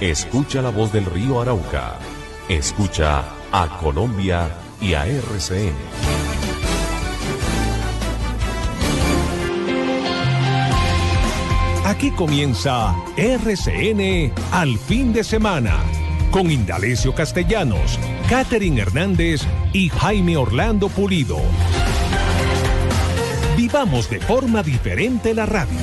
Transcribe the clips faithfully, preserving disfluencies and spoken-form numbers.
Escucha la voz del río Arauca. Escucha a Colombia y a R C N. Aquí comienza R C N al fin de semana, con Indalecio Castellanos, Catherine Hernández y Jaime Orlando Pulido. Vivamos de forma diferente la radio.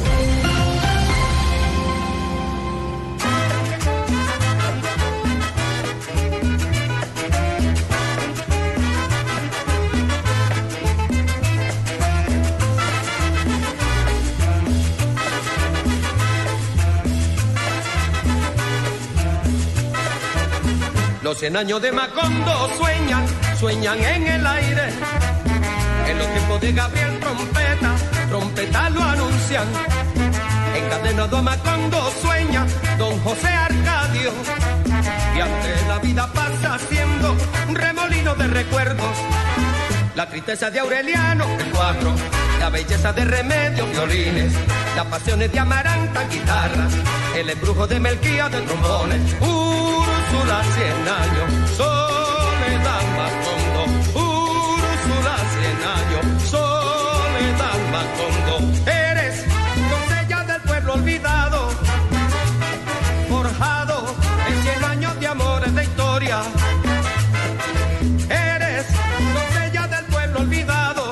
Los cien años de Macondo sueñan, sueñan en el aire. En los tiempos de Gabriel Trompeta, trompeta lo anuncian. Encadenado a Macondo sueña don José Arcadio. Y ante la vida pasa siendo un remolino de recuerdos. La tristeza de Aureliano, el cuatro, la belleza de Remedios, violines, las pasiones de Amaranta, guitarras, el embrujo de Melquía de trombones. Úrsula, cien años, soledad Macondo. Úrsula, cien años, soledad Macondo. Eres doncella del pueblo olvidado, forjado en cien años de amores de historia. Eres doncella del pueblo olvidado,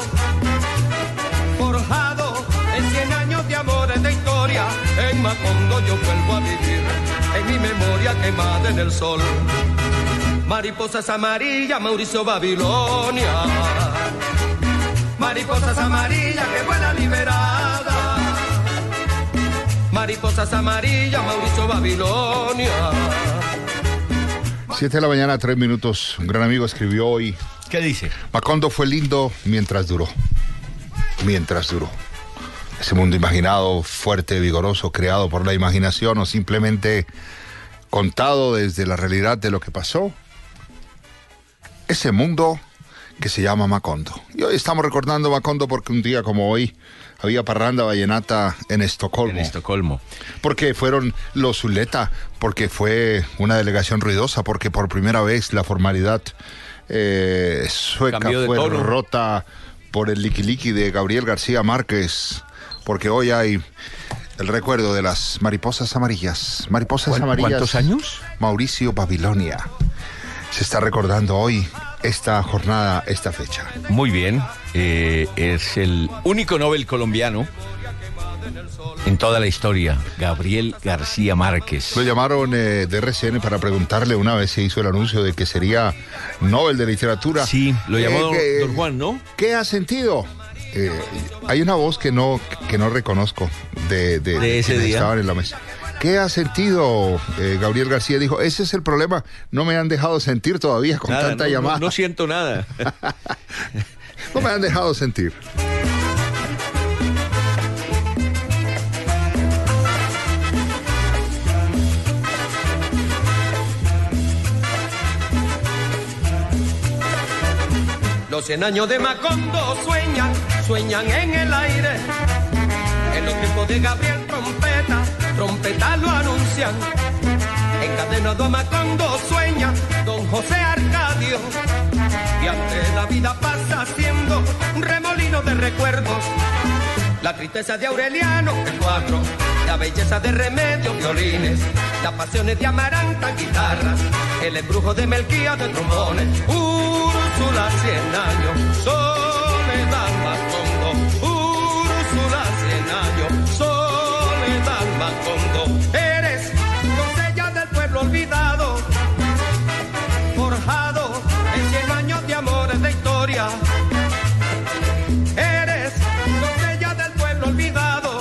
forjado en cien años de amores de historia. En Macondo yo vuelvo a vivir, en mi memoria quemada en el sol. Mariposas amarillas, Mauricio Babilonia. Mariposas amarillas que vuelan liberada. Mariposas amarillas, Mauricio Babilonia. Siete de la mañana, tres minutos. Un gran amigo escribió hoy. ¿Qué dice? Macondo fue lindo mientras duró. Mientras duró. Ese mundo imaginado, fuerte, vigoroso, creado por la imaginación o simplemente contado desde la realidad de lo que pasó. Ese mundo que se llama Macondo. Y hoy estamos recordando Macondo porque un día como hoy había parranda vallenata en Estocolmo. En Estocolmo. Porque fueron los Zuleta, porque fue una delegación ruidosa, porque por primera vez la formalidad eh, sueca fue tono. rota por el liquiliqui de Gabriel García Márquez. Porque hoy hay el recuerdo de las mariposas amarillas. Mariposas amarillas. ¿Cuántos años? Mauricio Babilonia. Se está recordando hoy esta jornada, esta fecha. Muy bien. Eh, es el único Nobel colombiano en toda la historia, Gabriel García Márquez. Lo llamaron eh, de R C N para preguntarle, una vez se hizo el anuncio de que sería Nobel de Literatura. Sí, lo llamó eh, don, que, don Juan, ¿no? ¿Qué ha sentido? Eh, hay una voz que no que no reconozco de, de, de ese día. Estaban en la mesa. ¿Qué ha sentido? Eh, Gabriel García dijo, ese es el problema, no me han dejado sentir todavía con nada, tanta no, llamada. No, no siento nada. No me han dejado sentir. Los cien años de Macondo sueñan, sueñan en el aire. En los tiempos de Gabriel Trompeta, trompeta lo anuncian. Encadenado a Macondo sueña don José Arcadio. Y ante la vida pasa siendo un remolino de recuerdos. La tristeza de Aureliano, el cuatro, la belleza de Remedios, violines, las pasiones de Amaranta, guitarras, el embrujo de Melquía de trombones. Úrsula, cien años, soledad Macondo. Úrsula, cien años, soledad Macondo. Eres doncella del pueblo olvidado, forjado en cien años de amores de historia. Eres doncella del pueblo olvidado,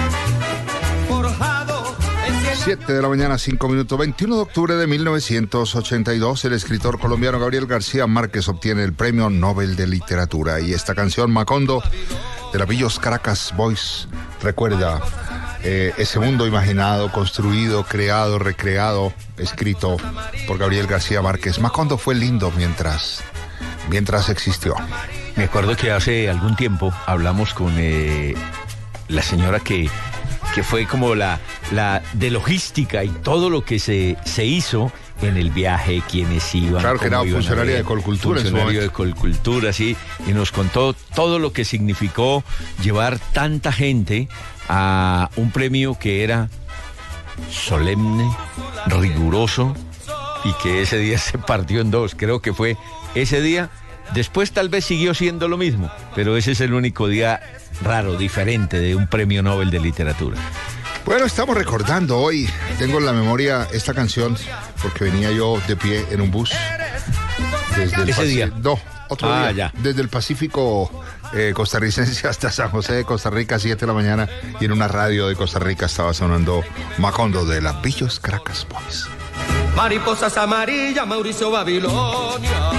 forjado en cien años. siete de la mañana, cinco minutos. veintiuno de octubre de mil novecientos ochenta y dos, el escritor colombiano Gabriel García Márquez obtiene el Premio Nobel de Literatura. Y esta canción, Macondo, de la Villos Caracas Boys, recuerda eh, ese mundo imaginado, construido, creado, recreado, escrito por Gabriel García Márquez. Macondo fue lindo mientras, mientras existió. Me acuerdo que hace algún tiempo hablamos con eh, la señora que... que fue como la, la de logística y todo lo que se, se hizo en el viaje, quienes iban. Claro que era funcionario de Colcultura. Funcionario de Colcultura, sí, y nos contó todo lo que significó llevar tanta gente a un premio que era solemne, riguroso, y que ese día se partió en dos. Creo que fue ese día. Después tal vez siguió siendo lo mismo, pero ese es el único día raro, diferente de un premio Nobel de literatura. Bueno, estamos recordando hoy, tengo en la memoria esta canción, porque venía yo de pie en un bus. Desde el ¿Ese Paci- día? No, otro Ah, día. ya. Desde el Pacífico eh, costarricense hasta San José de Costa Rica, siete de la mañana, y en una radio de Costa Rica estaba sonando Macondo de la Pillos Caracas Boys. Mariposas amarillas, Mauricio Babilonia.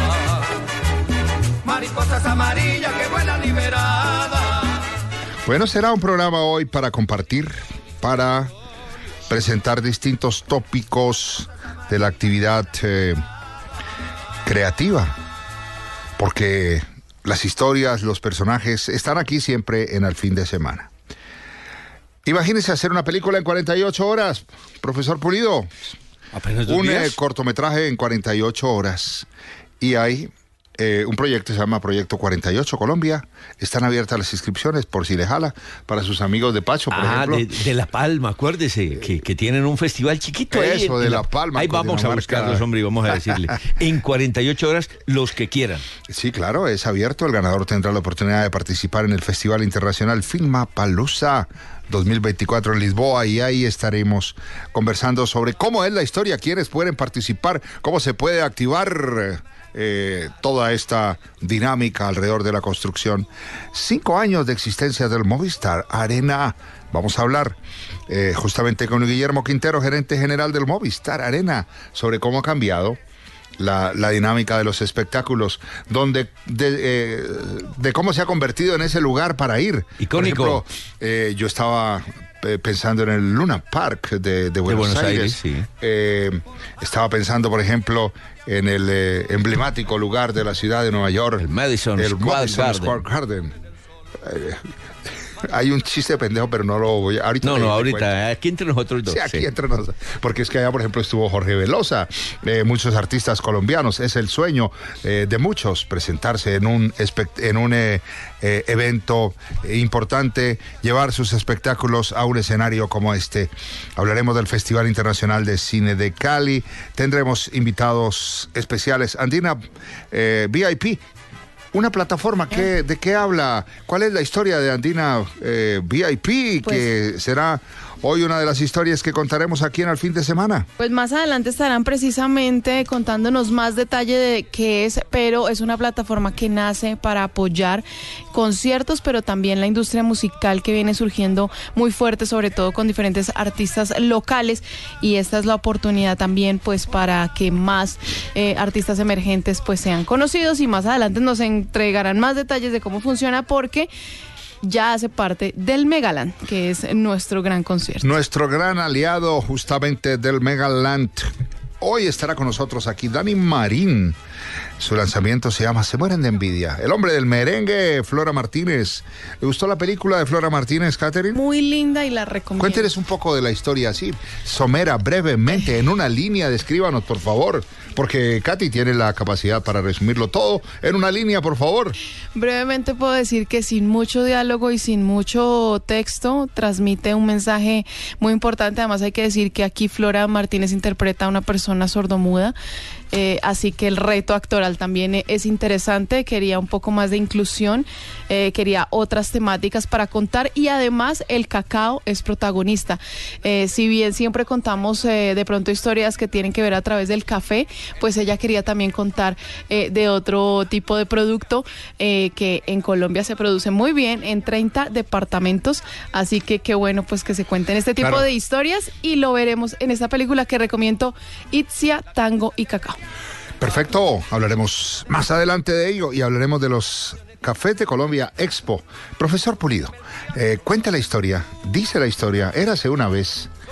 Mariposas amarillas que vuelan liberadas. Bueno, será un programa hoy para compartir, para presentar distintos tópicos de la actividad eh, creativa, porque las historias, los personajes están aquí siempre en el fin de semana. Imagínense hacer una película en cuarenta y ocho horas, profesor Pulido. Apenas dos Un eh, días. cortometraje en cuarenta y ocho horas. Y hay eh, un proyecto, se llama Proyecto cuarenta y ocho Colombia. Están abiertas las inscripciones por si le jala, para sus amigos de Pacho, por Ah, ejemplo. de, de La Palma, acuérdese, que, que tienen un festival chiquito ahí. Eso, en- de en La Palma, Ahí vamos a Cundinamarca. buscarlos, hombre, y vamos a decirle. En cuarenta y ocho horas, los que quieran. Sí, claro, es abierto. El ganador tendrá la oportunidad de participar en el Festival Internacional Filmapalooza dos mil veinticuatro en Lisboa, y ahí estaremos conversando sobre cómo es la historia, quiénes pueden participar, cómo se puede activar eh, toda esta dinámica alrededor de la construcción. Cinco años de existencia del Movistar Arena. Vamos a hablar eh, justamente con Guillermo Quintero, gerente general del Movistar Arena, sobre cómo ha cambiado La, la dinámica de los espectáculos, donde de, eh, de cómo se ha convertido en ese lugar para ir. Icónico. Por ejemplo, eh, yo estaba eh, pensando en el Luna Park de, de Buenos, Buenos Aires. Aires, sí. Eh, estaba pensando, por ejemplo, en el eh, emblemático lugar de la ciudad de Nueva York, El Madison el Square Madison Garden. Square Garden. Eh, hay un chiste pendejo, pero no lo voy a... Ahorita No, le- no, le ahorita, cuento. aquí entre nosotros dos. Sí, aquí sí. entre nosotros. Porque es que allá, por ejemplo, estuvo Jorge Velosa, eh, muchos artistas colombianos. Es el sueño eh, de muchos presentarse en un, espect- en un eh, eh, evento eh, importante, llevar sus espectáculos a un escenario como este. Hablaremos del Festival Internacional de Cine de Cali. Tendremos invitados especiales. Andina eh, V I P. Una plataforma, que, ¿de qué habla? ¿Cuál es la historia de Andina eh, V I P? Pues- que será hoy una de las historias que contaremos aquí en el fin de semana. Pues más adelante estarán precisamente contándonos más detalle de qué es, pero es una plataforma que nace para apoyar conciertos, pero también la industria musical que viene surgiendo muy fuerte, sobre todo con diferentes artistas locales, y esta es la oportunidad también pues para que más eh, artistas emergentes pues sean conocidos, y más adelante nos entregarán más detalles de cómo funciona, porque ya hace parte del Megaland, que es nuestro gran concierto. Nuestro gran aliado justamente del Megaland. Hoy estará con nosotros aquí Dani Marín. Su lanzamiento se llama Se mueren de envidia. El hombre del merengue, Flora Martínez. ¿Le gustó la película de Flora Martínez, Catherine? Muy linda y la recomiendo. Cuénteles un poco de la historia así, somera, brevemente, en una línea, descríbanos, por favor, porque Katy tiene la capacidad para resumirlo todo en una línea, por favor. Brevemente puedo decir que sin mucho diálogo y sin mucho texto transmite un mensaje muy importante. Además hay que decir que aquí Flora Martínez interpreta a una persona sordomuda, eh, así que el reto actoral también es interesante. Quería un poco más de inclusión, eh, quería otras temáticas para contar, y además el cacao es protagonista. Eh, si bien siempre contamos eh, de pronto historias que tienen que ver a través del café, pues ella quería también contar eh, de otro tipo de producto eh, que en Colombia se produce muy bien en treinta departamentos, así que qué bueno pues que se cuenten este tipo Claro. de historias, y lo veremos en esta película que recomiendo, Itzia, Tango y Cacao. Perfecto, hablaremos más adelante de ello y hablaremos de los Cafés de Colombia Expo. Profesor Pulido, eh, cuenta la historia, dice la historia, érase una vez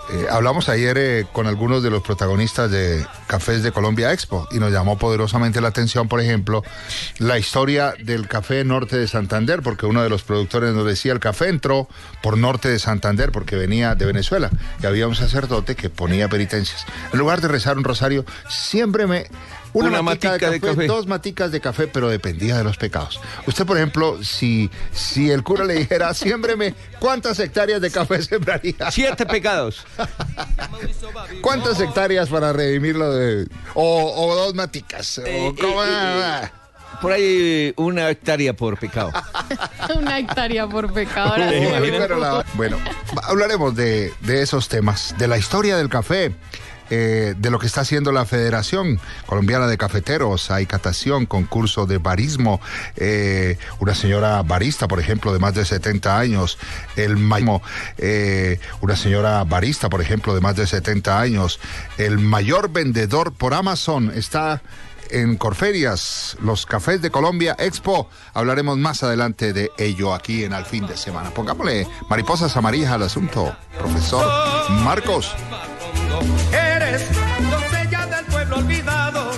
Eh, hablamos ayer eh, con algunos de los protagonistas de Cafés de Colombia Expo y nos llamó poderosamente la atención, por ejemplo, la historia del café Norte de Santander, porque uno de los productores nos decía, el café entró por Norte de Santander porque venía de Venezuela y había un sacerdote que ponía penitencias. En lugar de rezar un rosario, siempre me... Una, Una matica, matica de, café, de café, dos maticas de café, pero dependía de los pecados. Usted, por ejemplo, si, si el cura le dijera, siémbreme, ¿cuántas hectáreas de café sembraría? Siete pecados. ¿Cuántas hectáreas para redimirlo de... O, o dos maticas? Eh, o cómo, eh, eh, Por ahí una hectárea por pecado. Una hectárea por pecado. Ahora ¿Te sí. imaginas? Pero la- bueno, hablaremos de, de esos temas, de la historia del café, eh, de lo que está haciendo la Federación Colombiana de Cafeteros. Hay catación, concurso de barismo, eh, una señora barista, por ejemplo, de más de setenta años, el mayor, eh, una señora barista, por ejemplo, de más de setenta años, el mayor vendedor por Amazon está en Corferias, los Cafés de Colombia Expo. Hablaremos más adelante de ello aquí en Al Fin de Semana. Pongámosle mariposas amarillas al asunto, profesor Marcos. Eres doncella del pueblo olvidado,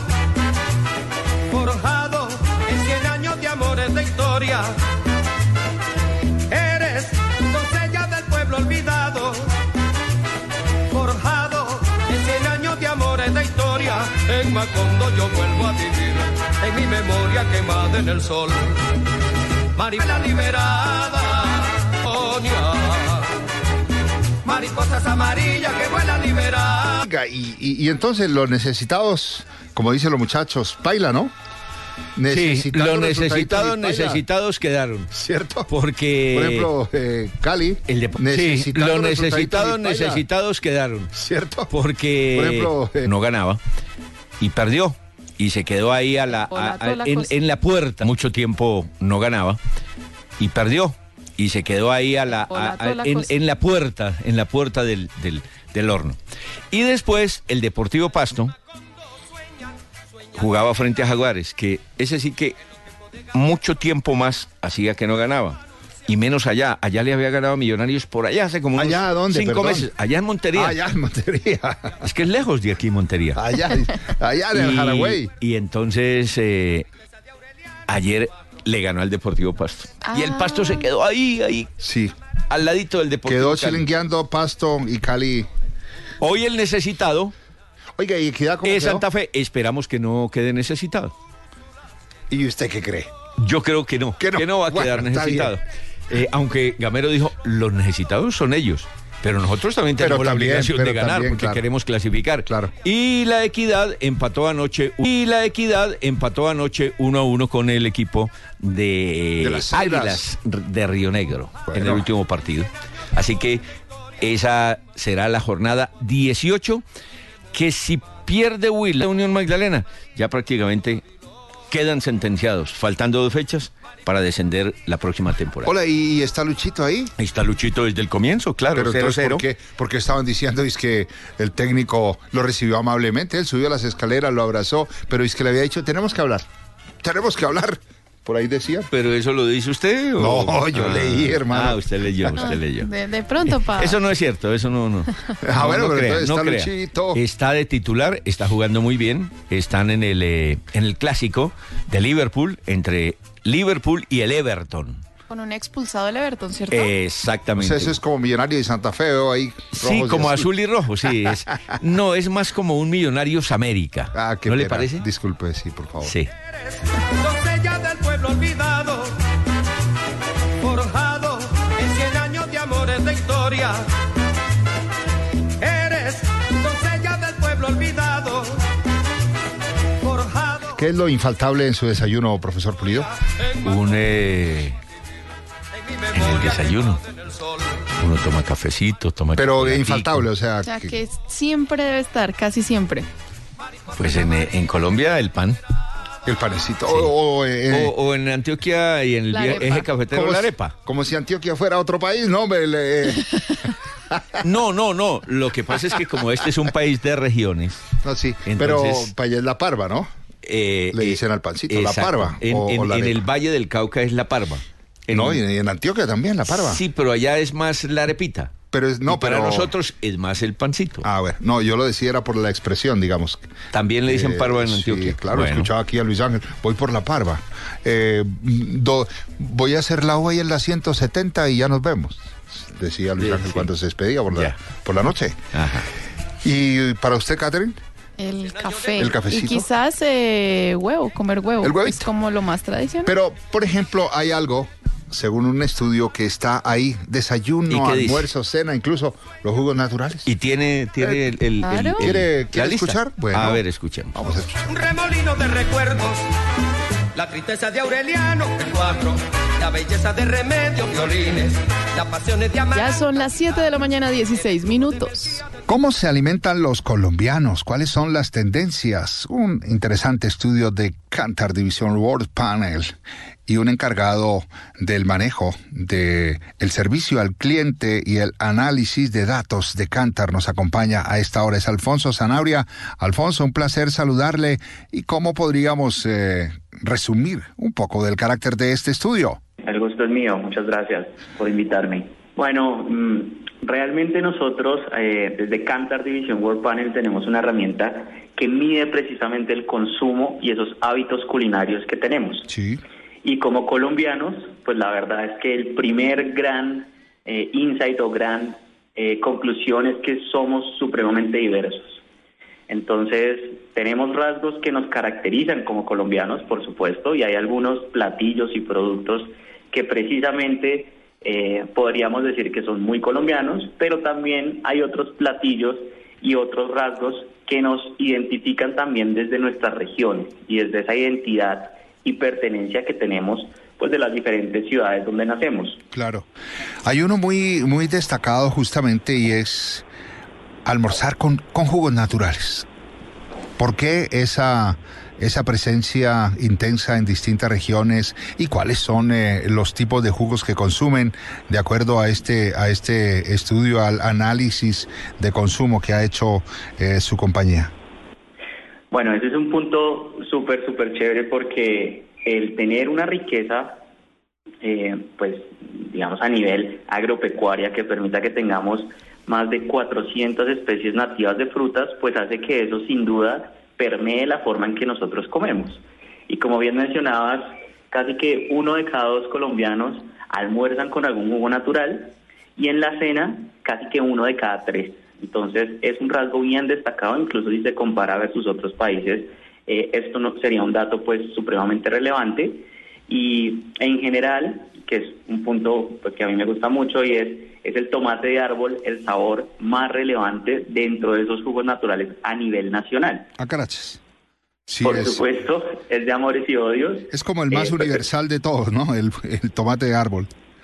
forjado en cien años de amores de historia. Eres doncella del pueblo olvidado, forjado en cien años de amores de historia. En Macondo yo vuelvo a vivir, en mi memoria quemada en el sol. Maribela liberada, Oña. Mariposas amarillas que vuelan liberadas. Y, y, y entonces los necesitados, como dicen los muchachos, paila, ¿no? Sí, Necesitando los resultaditos necesitados y paila, necesitados quedaron. ¿cierto? Porque... Por ejemplo, eh, Cali. El de, sí, necesitando los resultaditos necesitados y paila, necesitados quedaron. ¿cierto? Porque Por ejemplo, eh, no ganaba y perdió y se quedó ahí a la, Hola, a- a- toda la en, cosa. en la puerta. Mucho tiempo no ganaba y perdió y se quedó ahí a la, Hola, a- toda a- la en, cosa. en la puerta, en la puerta del, del, del horno. Y después el Deportivo Pasto jugaba frente a Jaguares, que ese sí que mucho tiempo más hacía que no ganaba. Y menos allá. Allá le había ganado a Millonarios por allá hace como unos ¿Allá dónde, cinco perdón? meses. Allá en Montería. allá en Montería. Es que es lejos de aquí, Montería. Allá, allá en el Jaragüey. Y entonces eh, ayer le ganó al Deportivo Pasto. Y el Pasto se quedó ahí, ahí, Sí. al ladito del Deportivo Quedó Cali. chilingueando Pasto y Cali. Hoy el necesitado Oiga, ¿y Equidad cómo es quedó? Santa Fe. Esperamos que no quede necesitado. ¿Y usted qué cree? Yo creo que no, Que que no. no, va a Bueno, quedar está necesitado. Eh, aunque Gamero dijo, los necesitados son ellos. Pero nosotros también Pero tenemos la también, obligación pero de ganar también, porque claro. queremos clasificar. Claro. Y la Equidad empató anoche y la Equidad empató anoche uno a uno con el equipo de, De las Águilas de Río Negro Bueno. en el último partido. Así que esa será la jornada dieciocho, que si pierde Will, la Unión Magdalena, ya prácticamente quedan sentenciados, faltando dos fechas para descender la próxima temporada. Hola, ¿y está Luchito ahí? Ahí está Luchito desde el comienzo, claro, Pero cero entonces, cero. ¿por qué? Porque estaban diciendo es que el técnico lo recibió amablemente, él subió las escaleras, lo abrazó, pero es que le había dicho, tenemos que hablar, tenemos que hablar. Por ahí decía. ¿Pero eso lo dice usted? O... No, yo leí, hermano. Ah, usted leyó, usted leyó. De, de pronto, pa. Eso no es cierto, eso no, no. Ah, No, bueno, no pero crea, entonces no está crea. Luchito. Está de titular, está jugando muy bien. Están en el, eh, en el clásico de Liverpool, entre Liverpool y el Everton. Con un expulsado del Everton, ¿cierto? O Exactamente. sea, eso es como Millonario de Santa Fe, veo ahí. Sí, rojos y como azul y rojo, sí. Es, no, es más como un Millonarios América. Ah, qué ¿No le pena. parece? Disculpe, sí, por favor. Sí. Doncella del pueblo olvidado, forjado en cien años de amores de historia. Eres doncella del pueblo olvidado, forjado. ¿Qué es lo infaltable en su desayuno, profesor Pulido? Un, eh, en el desayuno. Uno toma cafecito, toma Pero chocolatico. infaltable, o sea. O sea, que- que siempre debe estar, casi siempre. Pues en, eh, en Colombia el pan. el panecito. O, o, eh, O, o en Antioquia y en el La via- arepa. eje cafetero como la si- arepa. Como si Antioquia fuera otro país, no, hombre. le- eh, No, no, no. Lo que pasa es que como este es un país de regiones. no, sí. Entonces- pero para allá es la parva, ¿no? eh, Le eh, dicen al pancito, la exacto. parva, En, o- en- o la en arepa. el Valle del Cauca es la parva. En- No, y en, y en Antioquia también, la parva. Sí, pero allá es más la arepita. pero es, no, y para pero... nosotros es más el pancito. Ah, bueno, no, yo lo decía era por la expresión, digamos. También le dicen Eh, parva en sí, Antioquia. claro, Bueno. escuchaba aquí a Luis Ángel, voy por la parva. Eh, do- voy a hacer la hoy en la ciento setenta y ya nos vemos, decía Luis Sí, Ángel sí. cuando se despedía por la, Ya. por la noche. Ajá. ¿Y para usted, Catherine? El café. El cafecito. Y quizás eh, huevo, comer huevo. El huevito. Es como lo más tradicional. Pero, por ejemplo, hay algo, según un estudio, que está ahí, ¿Y desayuno, qué dice? almuerzo, cena, incluso los jugos naturales. Y tiene, tiene el, el- el- Claro. el- ¿Quiere- la quiere lista. escuchar? Bueno. A ver, escuchemos. Vamos a escuchar. Un remolino de recuerdos, la tristeza de Aureliano, el cuatro, la belleza de Remedios, violines, las pasiones de Amar. Ya son las siete de la mañana, dieciséis minutos. ¿Cómo se alimentan los colombianos? ¿Cuáles son las tendencias? Un interesante estudio de Kantar Division World Panel y un encargado del manejo de el servicio al cliente y el análisis de datos de Kantar nos acompaña a esta hora. Es Alfonso Zanabria. Alfonso, un placer saludarle. ¿Y cómo podríamos eh, resumir un poco del carácter de este estudio? El gusto es mío, muchas gracias por invitarme. Bueno, mmm, realmente nosotros eh, desde Kantar Division World Panel tenemos una herramienta que mide precisamente el consumo y esos hábitos culinarios que tenemos. Sí. Y como colombianos, pues la verdad es que el primer gran eh, insight o gran eh, conclusión es que somos supremamente diversos. Entonces, tenemos rasgos que nos caracterizan como colombianos, por supuesto, y hay algunos platillos y productos que precisamente eh, podríamos decir que son muy colombianos, pero también hay otros platillos y otros rasgos que nos identifican también desde nuestra región y desde esa identidad y pertenencia que tenemos pues de las diferentes ciudades donde nacemos. Claro. Hay uno muy, muy destacado justamente y es almorzar con, con jugos naturales. ¿Por qué esa, esa presencia intensa en distintas regiones y cuáles son eh, los tipos de jugos que consumen de acuerdo a este, a este estudio, al análisis de consumo que ha hecho eh, su compañía? Bueno, ese es un punto súper, súper chévere porque el tener una riqueza, eh, pues, digamos, a nivel agropecuaria que permita que tengamos más de cuatrocientas especies nativas de frutas, pues hace que eso sin duda permee la forma en que nosotros comemos. Y como bien mencionabas, casi que uno de cada dos colombianos almuerzan con algún jugo natural y en la cena casi que uno de cada tres. Entonces es un rasgo bien destacado, incluso si se compara versus otros países, eh, esto no sería un dato pues supremamente relevante. Y en general, que es un punto pues, que a mí me gusta mucho y es, es el tomate de árbol, el sabor más relevante dentro de esos jugos naturales a nivel nacional. Ah, carachas. Sí, Por es, supuesto, es de amores y odios. es como el más Eh, pues, universal de todos, ¿no? El, el tomate de árbol.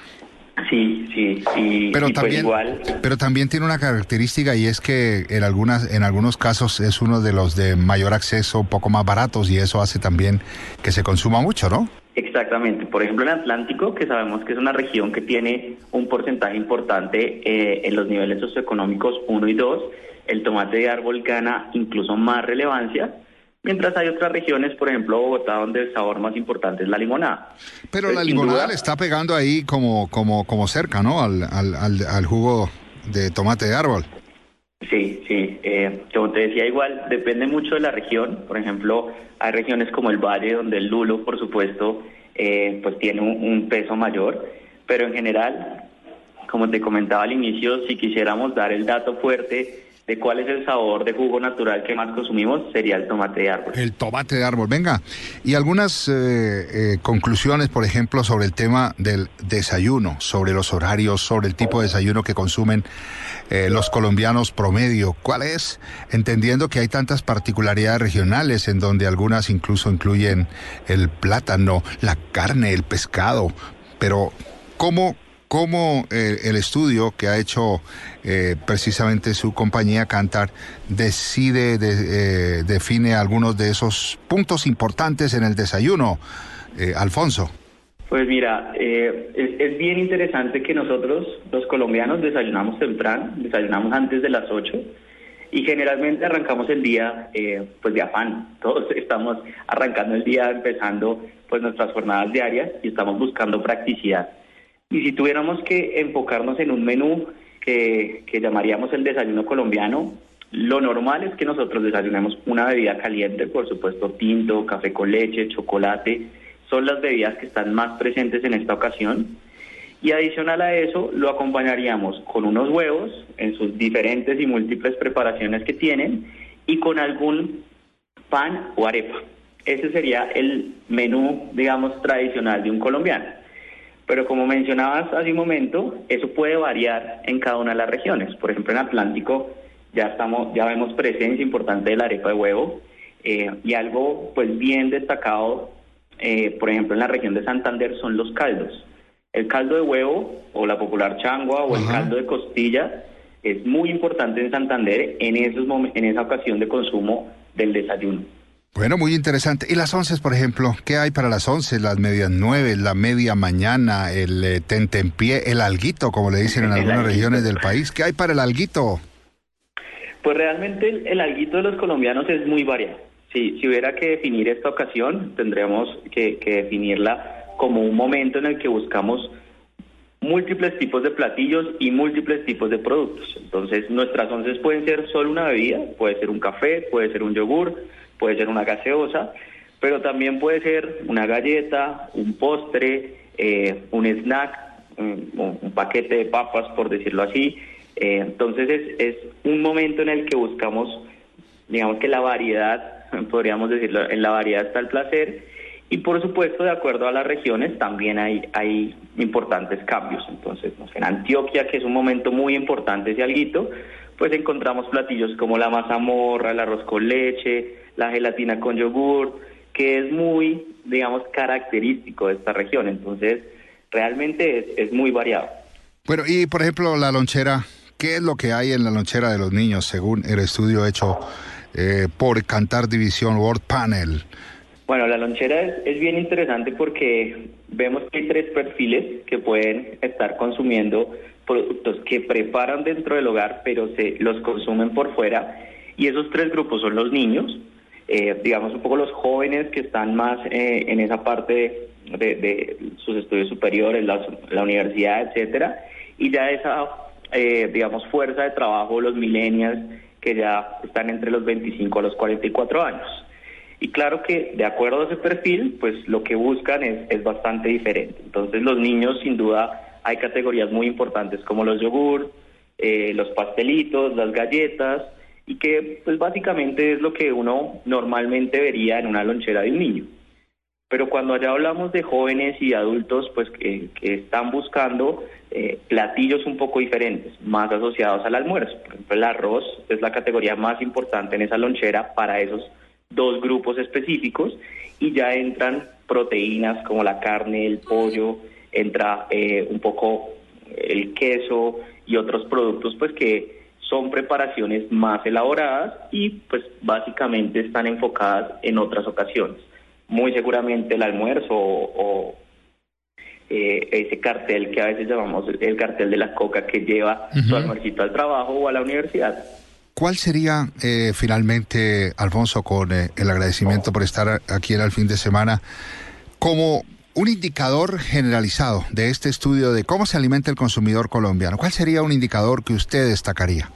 Sí, sí, y, Pero y pues también, igual... pero también tiene una característica y es que en algunas, en algunos casos es uno de los de mayor acceso, un poco más baratos y eso hace también que se consuma mucho, ¿no? Exactamente. Por ejemplo, en Atlántico, que sabemos que es una región que tiene un porcentaje importante eh, en los niveles socioeconómicos uno y dos, el tomate de árbol gana incluso más relevancia, mientras hay otras regiones, por ejemplo Bogotá, donde el sabor más importante es la limonada. Pero Pues, la sin limonada duda, le está pegando ahí como, como, como cerca, ¿no? Al, al, al, al jugo de tomate de árbol. Sí, sí. Eh, como te decía, igual depende mucho de la región. Por ejemplo, hay regiones como el Valle, donde el lulo, por supuesto, eh, pues tiene un, un peso mayor. Pero en general, como te comentaba al inicio, si quisiéramos dar el dato fuerte de cuál es el sabor de jugo natural que más consumimos, sería el tomate de árbol. El tomate de árbol, venga. Y algunas eh, eh, conclusiones, por ejemplo, sobre el tema del desayuno, sobre los horarios, sobre el tipo de desayuno que consumen eh, los colombianos promedio. ¿Cuál es? Entendiendo que hay tantas particularidades regionales en donde algunas incluso incluyen el plátano, la carne, el pescado. Pero, ¿cómo... ¿Cómo eh, el estudio que ha hecho eh, precisamente su compañía Kantar decide, de, eh, define algunos de esos puntos importantes en el desayuno, eh, Alfonso? Pues mira, eh, es, es bien interesante que nosotros, los colombianos, desayunamos temprano, desayunamos antes de las ocho y generalmente arrancamos el día eh, pues de afán. Todos estamos arrancando el día, empezando pues nuestras jornadas diarias y estamos buscando practicidad. Y si tuviéramos que enfocarnos en un menú que, que llamaríamos el desayuno colombiano, lo normal es que nosotros desayunemos una bebida caliente, por supuesto tinto, café con leche, chocolate, son las bebidas que están más presentes en esta ocasión. Y adicional a eso, lo acompañaríamos con unos huevos en sus diferentes y múltiples preparaciones que tienen y con algún pan o arepa. Ese sería el menú, digamos, tradicional de un colombiano. Pero como mencionabas hace un momento, eso puede variar en cada una de las regiones. Por ejemplo, en Atlántico ya estamos, ya vemos presencia importante de la arepa de huevo eh, y algo pues bien destacado, eh, por ejemplo, en la región de Santander son los caldos. El caldo de huevo o la popular changua o Ajá. el caldo de costilla es muy importante en Santander en esos mom- en esa ocasión de consumo del desayuno. Bueno, muy interesante. ¿Y las once, por ejemplo? ¿Qué hay para las once? Las medias nueve, la media mañana, el eh, tentempié, el alguito, como le dicen en algunas alguito. regiones del país. ¿Qué hay para el alguito? Pues realmente el, el alguito de los colombianos es muy variado. Si, si hubiera que definir esta ocasión, tendríamos que, que definirla como un momento en el que buscamos múltiples tipos de platillos y múltiples tipos de productos. Entonces, nuestras onces pueden ser solo una bebida, puede ser un café, puede ser un yogur, puede ser una gaseosa, pero también puede ser una galleta, un postre, eh, un snack, un, un paquete de papas, por decirlo así. Eh, entonces, es, es un momento en el que buscamos, digamos que la variedad, podríamos decirlo, en la variedad está el placer. Y por supuesto, de acuerdo a las regiones, también hay, hay importantes cambios. Entonces, no sé, en Antioquia, que es un momento muy importante ese alguito, pues encontramos platillos como la mazamorra, el arroz con leche, la gelatina con yogur, que es muy, digamos, característico de esta región. Entonces, realmente es, es muy variado. Bueno, y por ejemplo, la lonchera, ¿qué es lo que hay en la lonchera de los niños, según el estudio hecho eh, por Kantar División World Panel? Bueno, la lonchera es, es bien interesante porque vemos que hay tres perfiles que pueden estar consumiendo productos que preparan dentro del hogar, pero se los consumen por fuera. Y esos tres grupos son los niños, eh, digamos un poco los jóvenes que están más eh, en esa parte de, de sus estudios superiores, la, la universidad, etcétera, y ya esa, eh, digamos, fuerza de trabajo, los millennials, que ya están entre los veinticinco a los cuarenta y cuatro años. Y claro que de acuerdo a ese perfil, pues lo que buscan es, es bastante diferente. Entonces los niños, sin duda, hay categorías muy importantes como los yogur, eh, los pastelitos, las galletas, y que pues básicamente es lo que uno normalmente vería en una lonchera de un niño. Pero cuando allá hablamos de jóvenes y adultos, pues que, que están buscando eh, platillos un poco diferentes, más asociados al almuerzo. Por ejemplo, el arroz es la categoría más importante en esa lonchera para esos dos grupos específicos, y ya entran proteínas como la carne, el pollo, entra eh, un poco el queso y otros productos pues que son preparaciones más elaboradas y pues básicamente están enfocadas en otras ocasiones. Muy seguramente el almuerzo o, o eh, ese cartel que a veces llamamos el cartel de la coca, que lleva uh-huh. su almuercito al trabajo o a la universidad. ¿Cuál sería eh, finalmente, Alfonso, con eh, el agradecimiento por estar aquí en el fin de semana, como un indicador generalizado de este estudio de cómo se alimenta el consumidor colombiano? ¿Cuál sería un indicador que usted destacaría?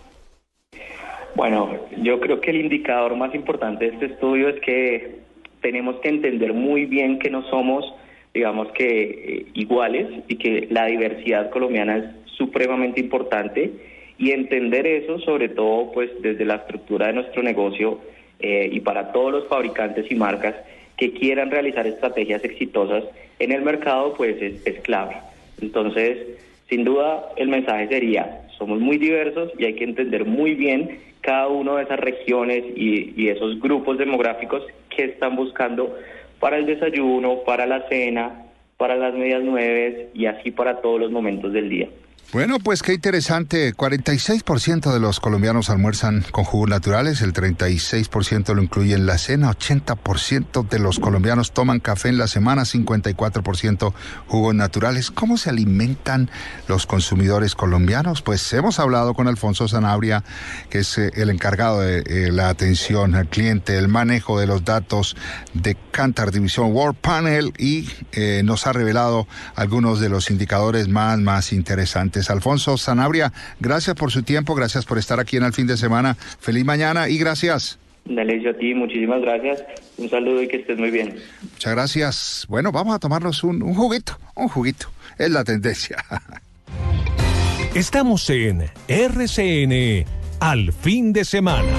Bueno, yo creo que el indicador más importante de este estudio es que tenemos que entender muy bien que no somos, digamos que eh, iguales, y que la diversidad colombiana es supremamente importante. Y entender eso, sobre todo, pues desde la estructura de nuestro negocio eh, y para todos los fabricantes y marcas que quieran realizar estrategias exitosas en el mercado, pues es, es clave. Entonces, sin duda, el mensaje sería, somos muy diversos y hay que entender muy bien cada una de esas regiones y, y esos grupos demográficos que están buscando para el desayuno, para la cena, para las medias nueve y así para todos los momentos del día. Bueno, pues qué interesante. cuarenta y seis por ciento de los colombianos almuerzan con jugos naturales, el treinta y seis por ciento lo incluye en la cena, ochenta por ciento de los colombianos toman café en la semana, cincuenta y cuatro por ciento jugos naturales. ¿Cómo se alimentan los consumidores colombianos? Pues hemos hablado con Alfonso Sanabria, que es eh, el encargado de eh, la atención al cliente, el manejo de los datos de Kantar División World Panel, y eh, nos ha revelado algunos de los indicadores más, más interesantes oyentes. Alfonso Sanabria, gracias por su tiempo, gracias por estar aquí en El Fin de Semana. Feliz mañana y gracias. Dale, a ti, muchísimas gracias. Un saludo y que estés muy bien. Muchas gracias. Bueno, vamos a tomarnos un, un juguito, un juguito. Es la tendencia. Estamos en R C N Al Fin de Semana.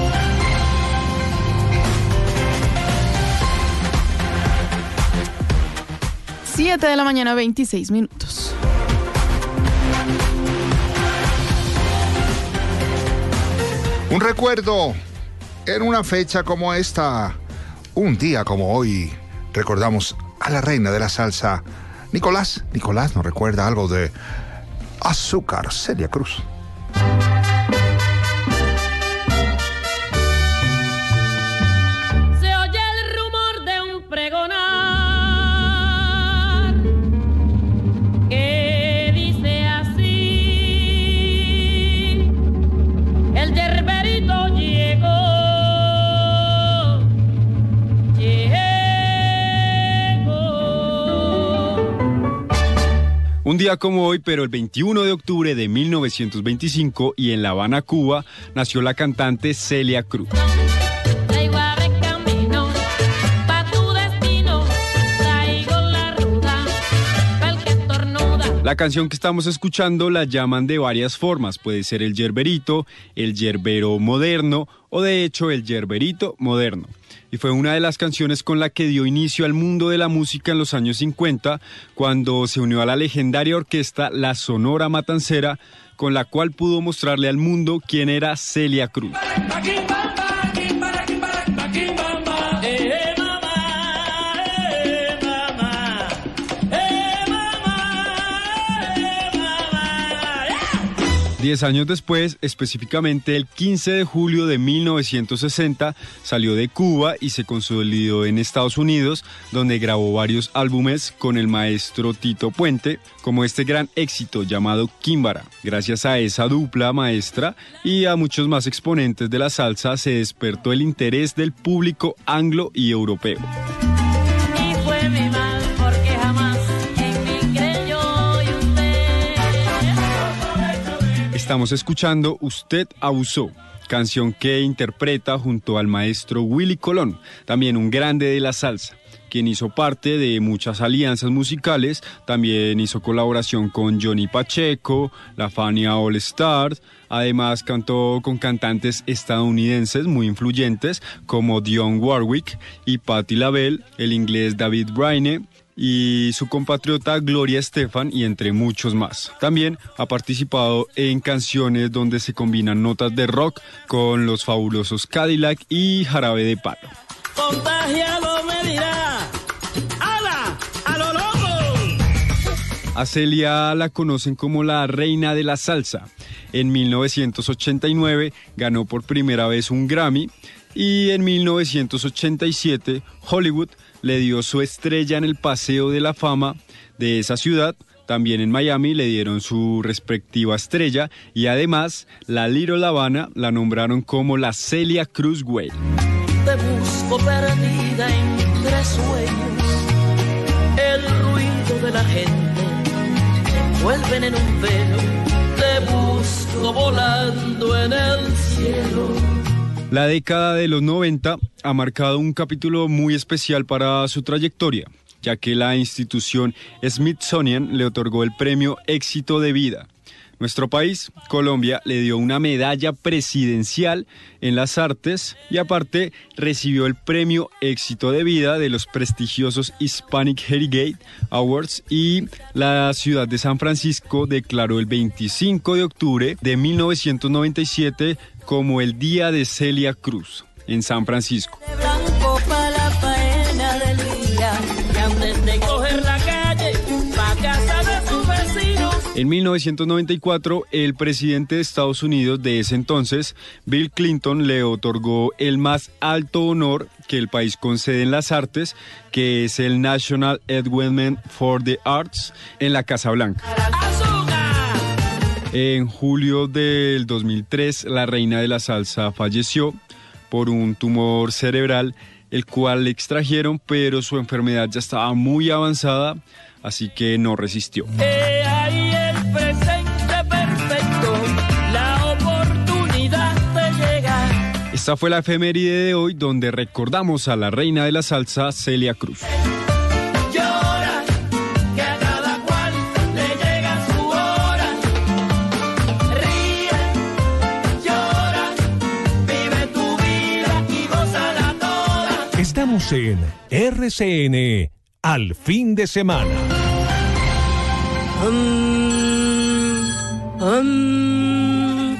Siete de la mañana, veintiséis minutos. Un recuerdo en una fecha como esta, un día como hoy, recordamos a la reina de la salsa, Nicolás. Nicolás nos recuerda algo de Azúcar, Celia Cruz. Se oye el rumor de un pregonar que dice así: el yerberito llegó, llegó. Un día como hoy, pero el veintiuno de octubre de mil novecientos veinticinco, y en La Habana, Cuba, nació la cantante Celia Cruz. Traigo ave camino pa' tu destino, traigo la ruda pa'l que estornuda. La canción que estamos escuchando la llaman de varias formas. Puede ser el yerberito, el yerbero moderno o de hecho el yerberito moderno. Y fue una de las canciones con la que dio inicio al mundo de la música en los años cincuenta, cuando se unió a la legendaria orquesta La Sonora Matancera, con la cual pudo mostrarle al mundo quién era Celia Cruz. Diez años después, específicamente el quince de julio de mil novecientos sesenta, salió de Cuba y se consolidó en Estados Unidos, donde grabó varios álbumes con el maestro Tito Puente, como este gran éxito llamado Químbara. Gracias a esa dupla maestra y a muchos más exponentes de la salsa, se despertó el interés del público anglo y europeo. Y fue mi mal porque jamás en mí creyó y usted. Estamos escuchando Usted Abusó, canción que interpreta junto al maestro Willy Colón, también un grande de la salsa, quien hizo parte de muchas alianzas musicales. También hizo colaboración con Johnny Pacheco, la Fania All Stars. Además cantó con cantantes estadounidenses muy influyentes como Dionne Warwick y Patti LaBelle, el inglés David Brainerd y su compatriota Gloria Estefan, y entre muchos más. También ha participado en canciones donde se combinan notas de rock con los fabulosos Cadillac y Jarabe de Palo. Contagiado me dirá, ¡ala! ¡A lo loco! A Celia la conocen como la reina de la salsa. En mil novecientos ochenta y nueve ganó por primera vez un Grammy, y en mil novecientos ochenta y siete Hollywood le dio su estrella en el Paseo de la Fama de esa ciudad. También en Miami le dieron su respectiva estrella, y además la Little Habana la nombraron como la Celia Cruz Way. Te busco perdida entre sueños, el ruido de la gente te envuelven en un velo, te busco volando en el cielo. La década de los noventa ha marcado un capítulo muy especial para su trayectoria, ya que la institución Smithsonian le otorgó el premio Éxito de Vida. Nuestro país, Colombia, le dio una medalla presidencial en las artes y aparte recibió el premio Éxito de Vida de los prestigiosos Hispanic Heritage Awards, y la ciudad de San Francisco declaró el veinticinco de octubre de mil novecientos noventa y siete como el Día de Celia Cruz en San Francisco. De blanco pa' la faena del día, y antes de coger la calle, pa' casa de sus vecinos. En mil novecientos noventa y cuatro, el presidente de Estados Unidos de ese entonces, Bill Clinton, le otorgó el más alto honor que el país concede en las artes, que es el National Endowment for the Arts, en la Casa Blanca. En julio del dos mil tres, la reina de la salsa falleció por un tumor cerebral, el cual le extrajeron, pero su enfermedad ya estaba muy avanzada, así que no resistió. He ahí el presente Esta fue la efeméride de hoy, donde recordamos a la reina de la salsa, Celia Cruz. Llora, que a cada cual le llega su hora. Ríe, llora, vive tu vida y gózala toda. Estamos en R C N al fin de semana. Um, um,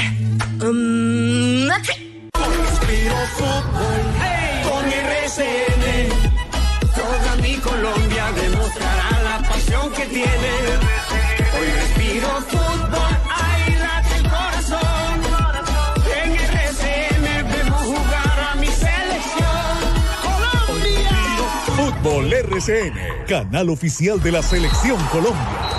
um, Respiro fútbol con R C N. Toda mi Colombia demostrará la pasión que tiene. Hoy respiro fútbol, ahí late el corazón. En R C N vemos jugar a mi selección Colombia. Fútbol R C N, canal oficial de la Selección Colombia.